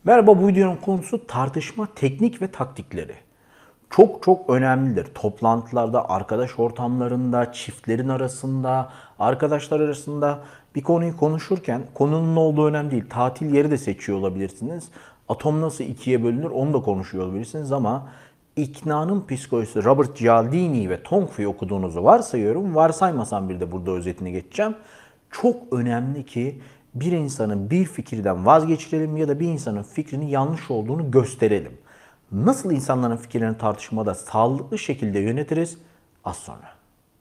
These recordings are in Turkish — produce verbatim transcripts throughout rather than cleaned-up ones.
Merhaba, bu videonun konusu tartışma teknik ve taktikleri. Çok çok önemlidir. Toplantılarda, arkadaş ortamlarında, çiftlerin arasında, arkadaşlar arasında bir konuyu konuşurken konunun ne olduğu önemli değil. Tatil yeri de seçiyor olabilirsiniz. Atom nasıl ikiye bölünür onu da konuşuyor olabilirsiniz ama İknanın Psikolojisi Robert Cialdini ve Tongfi'yi okuduğunuzu varsayıyorum. Varsaymasam bir de burada özetini geçeceğim. Çok önemli ki bir insanın bir fikirden vazgeçirelim ya da bir insanın fikrinin yanlış olduğunu gösterelim. Nasıl insanların fikirlerini tartışmada sağlıklı şekilde yönetiriz? Az sonra.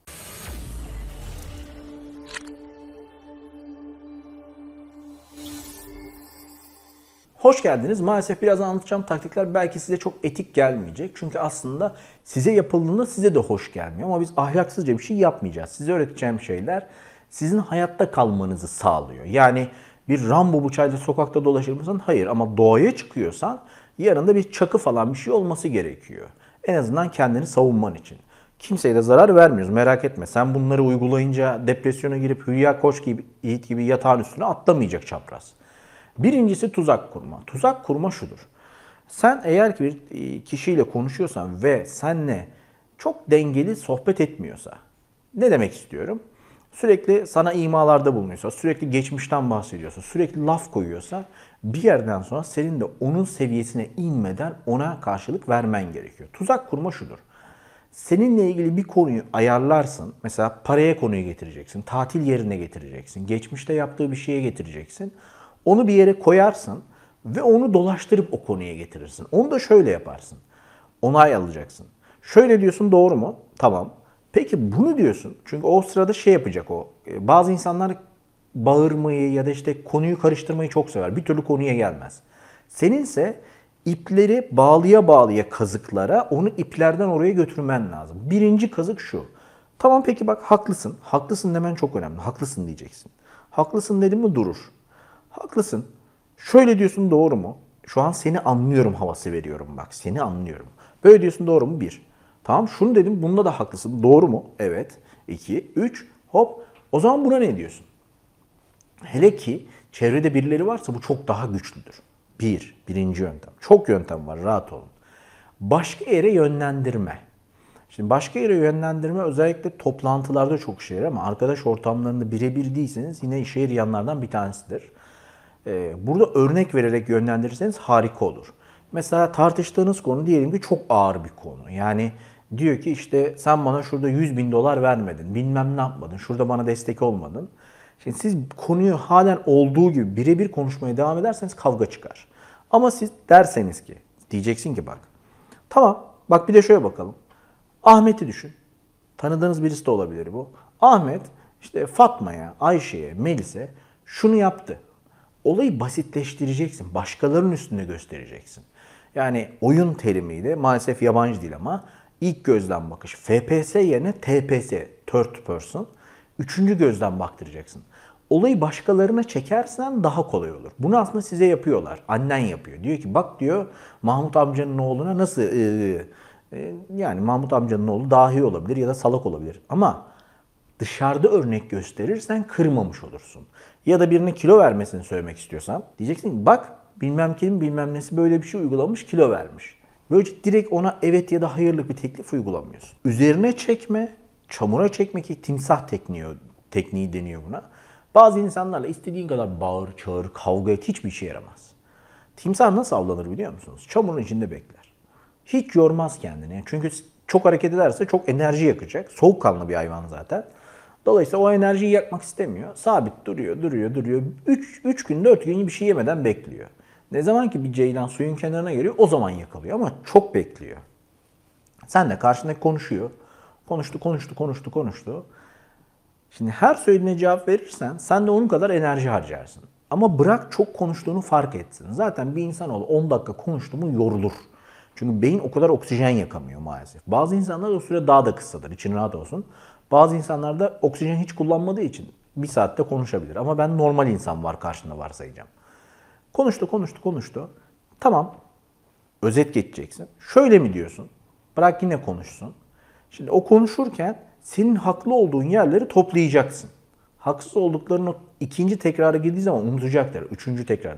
Hoş geldiniz. Maalesef biraz anlatacağım taktikler belki size çok etik gelmeyecek. Çünkü aslında size yapıldığında size de hoş gelmiyor. Ama biz ahlaksızca bir şey yapmayacağız. Size öğreteceğim şeyler sizin hayatta kalmanızı sağlıyor. Yani bir Rambo bıçağıyla sokakta dolaşır mısın? Hayır, ama doğaya çıkıyorsan yanında bir çakı falan bir şey olması gerekiyor. En azından kendini savunman için. Kimseye de zarar vermiyoruz, merak etme. Sen bunları uygulayınca depresyona girip Hülya Koç gibi, Yiğit gibi yatağın üstüne atlamayacak çapraz. Birincisi tuzak kurma. Tuzak kurma şudur. Sen eğer ki bir kişiyle konuşuyorsan ve seninle çok dengeli sohbet etmiyorsa, ne demek istiyorum? Sürekli sana imalarda bulunuyorsa, sürekli geçmişten bahsediyorsa, sürekli laf koyuyorsa bir yerden sonra senin de onun seviyesine inmeden ona karşılık vermen gerekiyor. Tuzak kurma şudur. Seninle ilgili bir konuyu ayarlarsın. Mesela paraya konuyu getireceksin, tatil yerine getireceksin, geçmişte yaptığı bir şeye getireceksin. Onu bir yere koyarsın ve onu dolaştırıp o konuya getirirsin. Onu da şöyle yaparsın. Onay alacaksın. Şöyle diyorsun, doğru mu? Tamam. Peki bunu diyorsun. Çünkü o sırada şey yapacak o. Bazı insanlar bağırmayı ya da işte konuyu karıştırmayı çok sever. Bir türlü konuya gelmez. Seninse ipleri bağlıya bağlıya kazıklara onu iplerden oraya götürmen lazım. Birinci kazık şu. Tamam, peki bak haklısın. Haklısın demen çok önemli. Haklısın diyeceksin. Haklısın dedim mi durur. Haklısın. Şöyle diyorsun, doğru mu? Şu an seni anlıyorum havası veriyorum bak. Seni anlıyorum. Böyle diyorsun, doğru mu? Bir. Tamam, şunu dedim, bunda da haklısın. Doğru mu? Evet. İki. Üç. Hop. O zaman buna ne diyorsun? Hele ki çevrede birileri varsa bu çok daha güçlüdür. Bir. Birinci yöntem. Çok yöntem var, rahat olun. Başka yere yönlendirme. Şimdi başka yere yönlendirme özellikle toplantılarda çok işe yarar ama arkadaş ortamlarında birebir değilseniz yine işe yarayanlardan bir tanesidir. Burada örnek vererek yönlendirirseniz harika olur. Mesela tartıştığınız konu diyelim ki çok ağır bir konu. Yani diyor ki işte sen bana şurada yüz bin dolar vermedin, bilmem ne yapmadın, şurada bana destek olmadın. Şimdi siz konuyu halen olduğu gibi birebir konuşmaya devam ederseniz kavga çıkar. Ama siz derseniz ki, diyeceksin ki bak, tamam bak bir de şöyle bakalım. Ahmet'i düşün. Tanıdığınız birisi de olabilir bu. Ahmet işte Fatma'ya, Ayşe'ye, Melis'e şunu yaptı. Olayı basitleştireceksin. Başkalarının üstünde göstereceksin. Yani oyun terimiyle maalesef yabancı değil ama ilk gözden bakış. F P S yerine T P S, third person. Üçüncü gözden baktıracaksın. Olayı başkalarına çekersen daha kolay olur. Bunu aslında size yapıyorlar. Annen yapıyor. Diyor ki bak diyor Mahmut amcanın oğluna nasıl... E, e, yani Mahmut amcanın oğlu dahi olabilir ya da salak olabilir. Ama dışarıda örnek gösterirsen kırmamış olursun. Ya da birine kilo vermesini söylemek istiyorsan diyeceksin ki bak bilmem kim bilmem nesi böyle bir şey uygulamış, kilo vermiş. Böylece direkt ona evet ya da hayırlı bir teklif uygulamıyorsun. Üzerine çekme, çamura çekme ki timsah tekniği, tekniği deniyor buna. Bazı insanlarla istediğin kadar bağır, çağır, kavga et, hiçbir işe yaramaz. Timsah nasıl avlanır biliyor musunuz? Çamurun içinde bekler. Hiç yormaz kendini. Çünkü çok hareket ederse çok enerji yakacak. Soğukkanlı bir hayvan zaten. Dolayısıyla o enerjiyi yakmak istemiyor. Sabit duruyor, duruyor, duruyor. üç gün, dört gün bir şey yemeden bekliyor. Ne zaman ki bir ceylan suyun kenarına geliyor o zaman yakalıyor ama çok bekliyor. Sen de karşındaki konuşuyor. Konuştu, konuştu, konuştu, konuştu. Şimdi her söylediğine cevap verirsen sen de onun kadar enerji harcarsın. Ama bırak çok konuştuğunu fark etsin. Zaten bir insanoğlu on dakika konuştu mu yorulur. Çünkü beyin o kadar oksijen yakamıyor maalesef. Bazı insanlar o süre daha da kısadır. İçin rahat olsun. Bazı insanlar da oksijen hiç kullanmadığı için bir saatte konuşabilir. Ama ben normal insan var karşında varsayacağım. Konuştu, konuştu, konuştu. Tamam. Özet geçeceksin. Şöyle mi diyorsun? Bırak yine konuşsun. Şimdi o konuşurken senin haklı olduğun yerleri toplayacaksın. Haksız olduklarını ikinci tekrara girdiği zaman unutacaklar. Üçüncü tekrarda.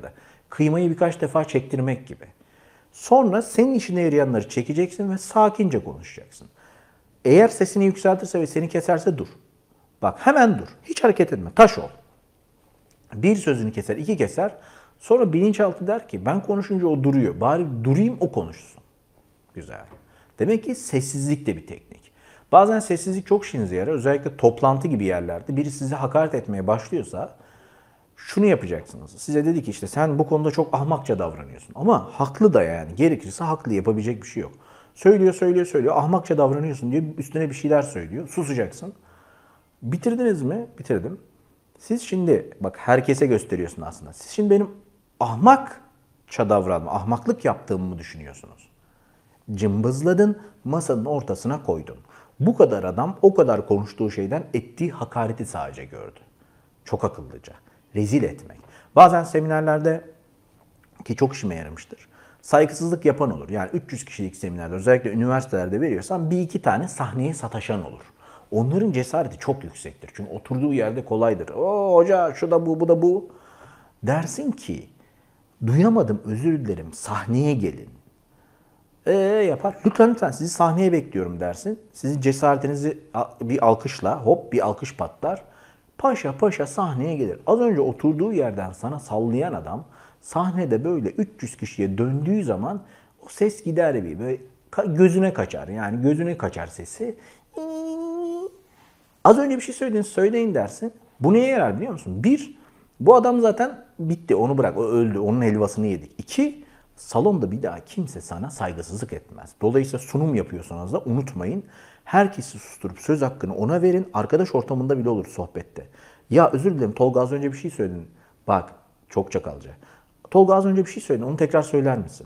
Kıymayı birkaç defa çektirmek gibi. Sonra senin işine yarayanları çekeceksin ve sakince konuşacaksın. Eğer sesini yükseltirse ve seni keserse dur. Bak hemen dur. Hiç hareket etme. Taş ol. Bir sözünü keser, iki keser. Sonra bilinçaltı der ki ben konuşunca o duruyor. Bari durayım o konuşsun. Güzel. Demek ki sessizlik de bir teknik. Bazen sessizlik çok işinize yarar. Özellikle toplantı gibi yerlerde biri size hakaret etmeye başlıyorsa şunu yapacaksınız. Size dedi ki işte sen bu konuda çok ahmakça davranıyorsun. Ama haklı da yani. Gerekirse haklı, yapabilecek bir şey yok. Söylüyor, söylüyor, söylüyor. Ahmakça davranıyorsun diye üstüne bir şeyler söylüyor. Susacaksın. Bitirdiniz mi? Bitirdim. Siz şimdi bak herkese gösteriyorsun aslında. Siz şimdi benim ahmakça davranma, ahmaklık yaptığımı mı düşünüyorsunuz? Cımbızladın, masanın ortasına koydun. Bu kadar adam o kadar konuştuğu şeyden ettiği hakareti sadece gördü. Çok akıllıca. Rezil etmek. Bazen seminerlerde ki çok işime yaramıştır. Saygısızlık yapan olur. Yani üç yüz kişilik seminerler özellikle üniversitelerde veriyorsan bir iki tane sahneye sataşan olur. Onların cesareti çok yüksektir. Çünkü oturduğu yerde kolaydır. O hoca şu da bu, bu da bu. Dersin ki duyamadım, özür dilerim, sahneye gelin. Ee yapar. Lütfen lütfen sizi sahneye bekliyorum dersin. Sizin cesaretinizi bir alkışla, hop bir alkış patlar. Paşa paşa sahneye gelir. Az önce oturduğu yerden sana sallayan adam sahnede böyle üç yüz kişiye döndüğü zaman o ses gider bir böyle gözüne kaçar. Yani gözüne kaçar sesi. Az önce bir şey söylediniz, söyleyin dersin. Bu neye yarar biliyor musun? Bir, bu adam zaten bitti, onu bırak, o öldü, onun helvasını yedik. İki, salonda bir daha kimse sana saygısızlık etmez. Dolayısıyla sunum yapıyorsanız da unutmayın. Herkesi susturup söz hakkını ona verin. Arkadaş ortamında bile olur sohbette. Ya özür dilerim Tolga az önce bir şey söyledin. Bak çok çakalca. Tolga az önce bir şey söyledin, onu tekrar söyler misin?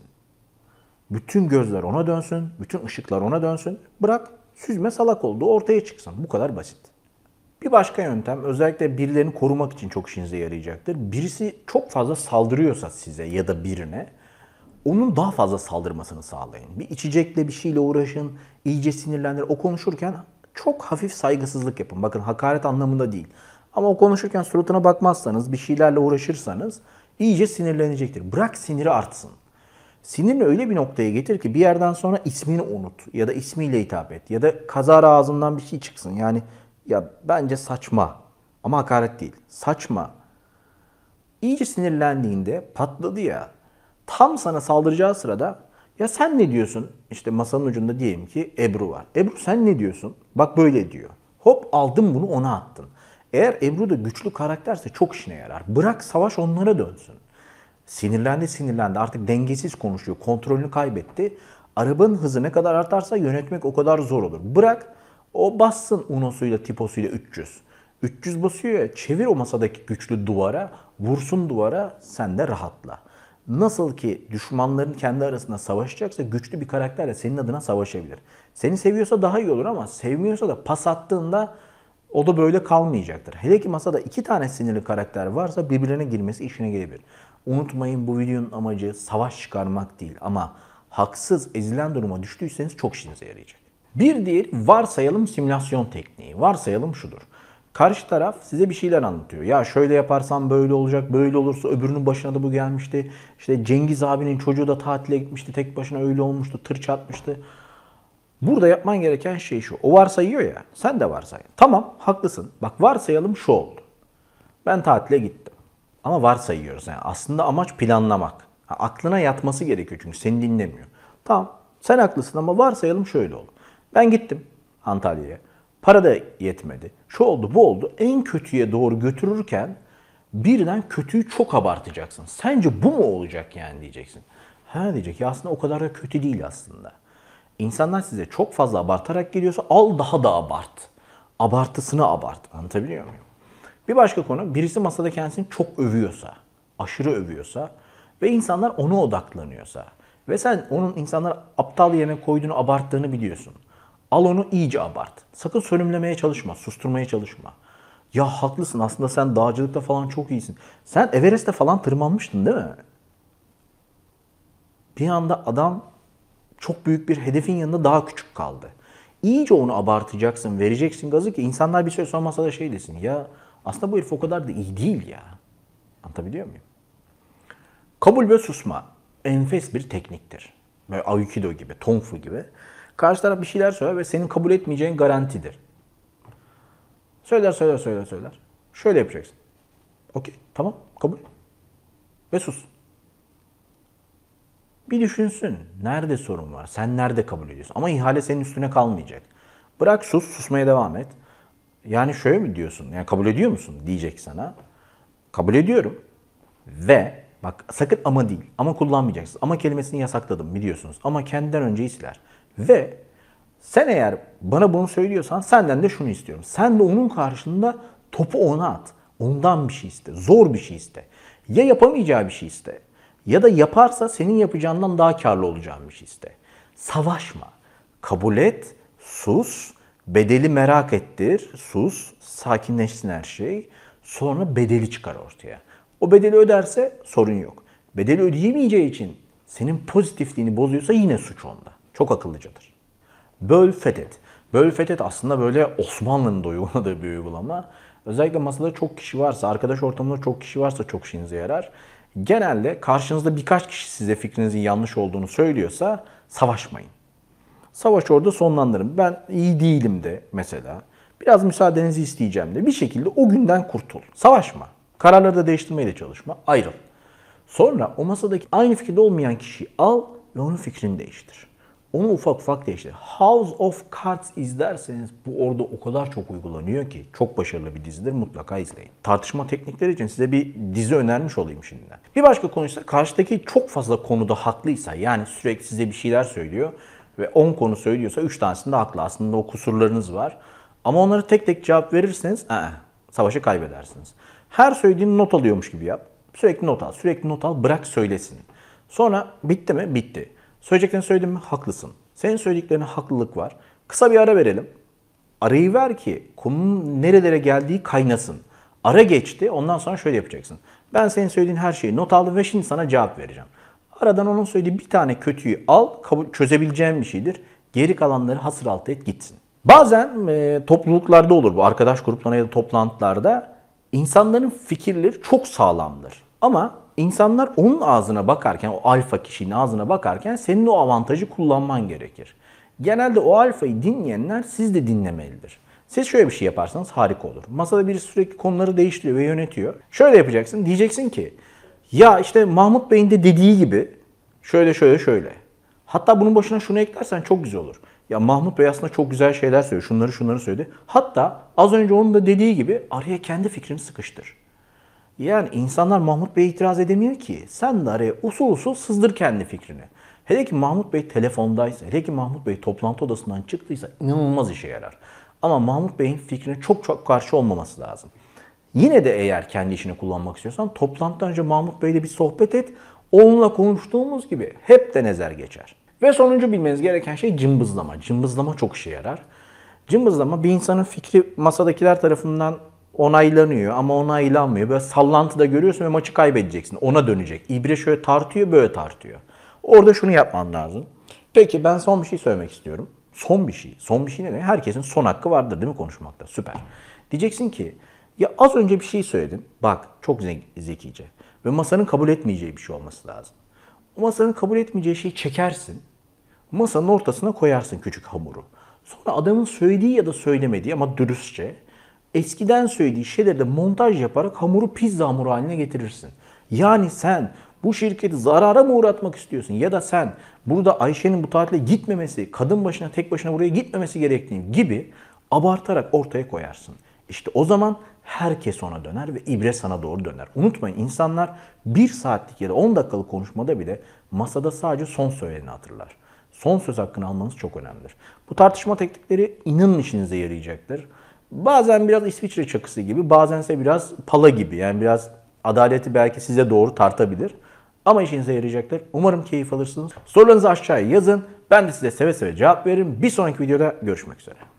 Bütün gözler ona dönsün, bütün ışıklar ona dönsün. Bırak süzme salak olduğu ortaya çıksın. Bu kadar basit. Bir başka yöntem özellikle birilerini korumak için çok işinize yarayacaktır. Birisi çok fazla saldırıyorsa size ya da birine onun daha fazla saldırmasını sağlayın. Bir içecekle bir şeyle uğraşın, iyice sinirlendir. O konuşurken çok hafif saygısızlık yapın. Bakın hakaret anlamında değil. Ama o konuşurken suratına bakmazsanız, bir şeylerle uğraşırsanız iyice sinirlenecektir. Bırak siniri artsın. Sinirini öyle bir noktaya getir ki bir yerden sonra ismini unut ya da ismiyle hitap et ya da kazara ağzından bir şey çıksın. Yani ya bence saçma ama hakaret değil. Saçma. İyice sinirlendiğinde patladı ya. Tam sana saldıracağı sırada ya sen ne diyorsun? İşte masanın ucunda diyelim ki Ebru var. Ebru sen ne diyorsun? Bak böyle diyor. Hop aldın bunu ona attın. Eğer Ebru da güçlü karakterse çok işine yarar. Bırak savaş onlara dönsün. Sinirlendi sinirlendi artık dengesiz konuşuyor. Kontrolünü kaybetti. Arabanın hızı ne kadar artarsa yönetmek o kadar zor olur. Bırak o bassın unosuyla tiposuyla üç yüz. üç yüz basıyor ya çevir o masadaki güçlü duvara. Vursun duvara sen de rahatla. Nasıl ki düşmanların kendi arasında savaşacaksa güçlü bir karakterle senin adına savaşabilir. Seni seviyorsa daha iyi olur ama sevmiyorsa da pas attığında o da böyle kalmayacaktır. Hele ki masada iki tane sinirli karakter varsa birbirine girmesi işine gelebilir. Unutmayın bu videonun amacı savaş çıkarmak değil ama haksız ezilen duruma düştüyseniz çok işinize yarayacak. Bir diğer varsayalım simülasyon tekniği. Varsayalım şudur. Karşı taraf size bir şeyler anlatıyor. Ya şöyle yaparsan böyle olacak, böyle olursa öbürünün başına da bu gelmişti. İşte Cengiz abinin çocuğu da tatile gitmişti, tek başına öyle olmuştu, tır çarpmıştı. Burada yapman gereken şey şu. O varsayıyor ya, sen de varsay. Tamam, haklısın. Bak varsayalım şu oldu. Ben tatile gittim. Ama varsayıyoruz yani. Aslında amaç planlamak. Aklına yatması gerekiyor çünkü seni dinlemiyor. Tamam, sen haklısın ama varsayalım şöyle oldu. Ben gittim Antalya'ya. Para da yetmedi. Şu oldu, bu oldu. En kötüye doğru götürürken birden kötüyü çok abartacaksın. Sence bu mu olacak yani diyeceksin. Ha diyecek ya aslında o kadar da kötü değil aslında. İnsanlar size çok fazla abartarak geliyorsa al daha da abart. Abartısını abart. Anlatabiliyor muyum? Bir başka konu birisi masada kendisini çok övüyorsa, aşırı övüyorsa ve insanlar ona odaklanıyorsa ve sen onun insanlar aptal yerine koyduğunu abarttığını biliyorsun. Al onu iyice abart. Sakın sönümlemeye çalışma, susturmaya çalışma. Ya haklısın aslında sen dağcılıkta falan çok iyisin. Sen Everest'te falan tırmanmıştın değil mi? Bir anda adam çok büyük bir hedefin yanında daha küçük kaldı. İyice onu abartacaksın, vereceksin gazı ki insanlar bir süre sonra masada şey desin. Ya aslında bu herif o kadar da iyi değil ya. Anlatabiliyor muyum? Kabul ve susma enfes bir tekniktir. Böyle Aikido gibi, Kung Fu gibi. Karşı taraf bir şeyler söyler ve senin kabul etmeyeceğin garantidir. Söyler, söyler, söyler, söyler. Şöyle yapacaksın. Okey, tamam, kabul. Ve sus. Bir düşünsün. Nerede sorun var? Sen nerede kabul ediyorsun? Ama ihale senin üstüne kalmayacak. Bırak sus, susmaya devam et. Yani şöyle mi diyorsun? Yani kabul ediyor musun? Diyecek sana. Kabul ediyorum. Ve bak sakın ama değil. Ama kullanmayacaksın. Ama kelimesini yasakladım biliyorsunuz. Ama kendinden önce siler. Ve sen eğer bana bunu söylüyorsan senden de şunu istiyorum. Sen de onun karşılığında topu ona at. Ondan bir şey iste. Zor bir şey iste. Ya yapamayacağı bir şey iste. Ya da yaparsa senin yapacağından daha karlı olacağın bir şey iste. Savaşma. Kabul et. Sus. Bedeli merak ettir. Sus. Sakinleşsin her şey. Sonra bedeli çıkar ortaya. O bedeli öderse sorun yok. Bedeli ödeyemeyeceği için senin pozitifliğini bozuyorsa yine suç onda. Çok akıllıcadır. Böl fethet. Böl fethet aslında böyle Osmanlı'nın da uyguladığı bir uygulama. Özellikle masada çok kişi varsa, arkadaş ortamında çok kişi varsa çok işinize yarar. Genelde karşınızda birkaç kişi size fikrinizin yanlış olduğunu söylüyorsa savaşmayın. Savaş orada sonlandırın. Ben iyi değilim de mesela. Biraz müsaadenizi isteyeceğim de bir şekilde o günden kurtul. Savaşma. Kararları da değiştirmeye de çalışma. Ayrıl. Sonra o masadaki aynı fikirde olmayan kişiyi al ve onun fikrini değiştir. Onu ufak ufak değiştir. House of Cards izlerseniz bu orada o kadar çok uygulanıyor ki çok başarılı bir dizidir, mutlaka izleyin. Tartışma teknikleri için size bir dizi önermiş olayım şimdiden. Bir başka konuysa karşıdaki çok fazla konuda haklıysa, yani sürekli size bir şeyler söylüyor ve on konu söylüyorsa üç tanesinde haklı. Aslında o kusurlarınız var. Ama onları tek tek cevap verirseniz ı-ı, savaşı kaybedersiniz. Her söylediğini not alıyormuş gibi yap. Sürekli not al, sürekli not al, bırak söylesin. Sonra bitti mi? Bitti. Söyleyeceklerini söyledin mi? Haklısın. Senin söylediklerine haklılık var. Kısa bir ara verelim. Arayı ver ki konunun nerelere geldiği kaynasın. Ara geçti, ondan sonra şöyle yapacaksın. Ben senin söylediğin her şeyi not aldım ve şimdi sana cevap vereceğim. Aradan onun söylediği bir tane kötüyü al, kabul, çözebileceğin bir şeydir. Geri kalanları hasır altı et gitsin. Bazen e, topluluklarda olur bu, arkadaş gruplarında ya da toplantılarda. İnsanların fikirleri çok sağlamdır. Ama insanlar onun ağzına bakarken, o alfa kişinin ağzına bakarken senin o avantajı kullanman gerekir. Genelde o alfayı dinleyenler siz de dinlemelidir. Siz şöyle bir şey yaparsanız harika olur. Masada biri sürekli konuları değiştiriyor ve yönetiyor. Şöyle yapacaksın, diyeceksin ki ya işte Mahmut Bey'in de dediği gibi şöyle şöyle şöyle. Hatta bunun başına şunu eklersen çok güzel olur. Ya Mahmut Bey aslında çok güzel şeyler söylüyor. Şunları şunları söyledi. Hatta az önce onun da dediği gibi araya kendi fikrini sıkıştır. Yani insanlar Mahmut Bey'e itiraz edemiyor ki. Sen de araya usul usul sızdır kendi fikrini. Hele ki Mahmut Bey telefondaysa, hele ki Mahmut Bey toplantı odasından çıktıysa inanılmaz işe yarar. Ama Mahmut Bey'in fikrine çok çok karşı olmaması lazım. Yine de eğer kendi işini kullanmak istiyorsan toplantıdan önce Mahmut Bey'le bir sohbet et. Onunla konuştuğumuz gibi hepten ezer geçer. Ve sonuncu bilmeniz gereken şey cımbızlama. Cımbızlama çok işe yarar. Cımbızlama bir insanın fikri masadakiler tarafından onaylanıyor ama onaylanmıyor. Böyle sallantıda görüyorsun ve maçı kaybedeceksin. Ona dönecek. İbre şöyle tartıyor, böyle tartıyor. Orada şunu yapman lazım. Peki ben son bir şey söylemek istiyorum. Son bir şey. Son bir şey ne demek? Herkesin son hakkı vardır değil mi konuşmakta? Süper. Diyeceksin ki ya az önce bir şey söyledin. Bak çok zekice. Ve masanın kabul etmeyeceği bir şey olması lazım. O masanın kabul etmeyeceği şeyi çekersin. Masanın ortasına koyarsın küçük hamuru. Sonra adamın söylediği ya da söylemediği ama dürüstçe eskiden söylediği şeyleri de montaj yaparak hamuru pizza hamuru haline getirirsin. Yani sen bu şirketi zarara mı uğratmak istiyorsun? Ya da sen burada Ayşe'nin bu tatile gitmemesi, kadın başına tek başına buraya gitmemesi gerektiğini gibi abartarak ortaya koyarsın. İşte o zaman herkes ona döner ve ibre sana doğru döner. Unutmayın, insanlar bir saatlik ya da on dakikalık konuşmada bile masada sadece son söyleneni hatırlar. Son söz hakkını almanız çok önemlidir. Bu tartışma teknikleri inanın işinize yarayacaktır. Bazen biraz İsviçre çakısı gibi, bazense biraz pala gibi. Yani biraz adaleti belki size doğru tartabilir. Ama işinize yarayacaktır. Umarım keyif alırsınız. Sorularınızı aşağıya yazın. Ben de size seve seve cevap veririm. Bir sonraki videoda görüşmek üzere.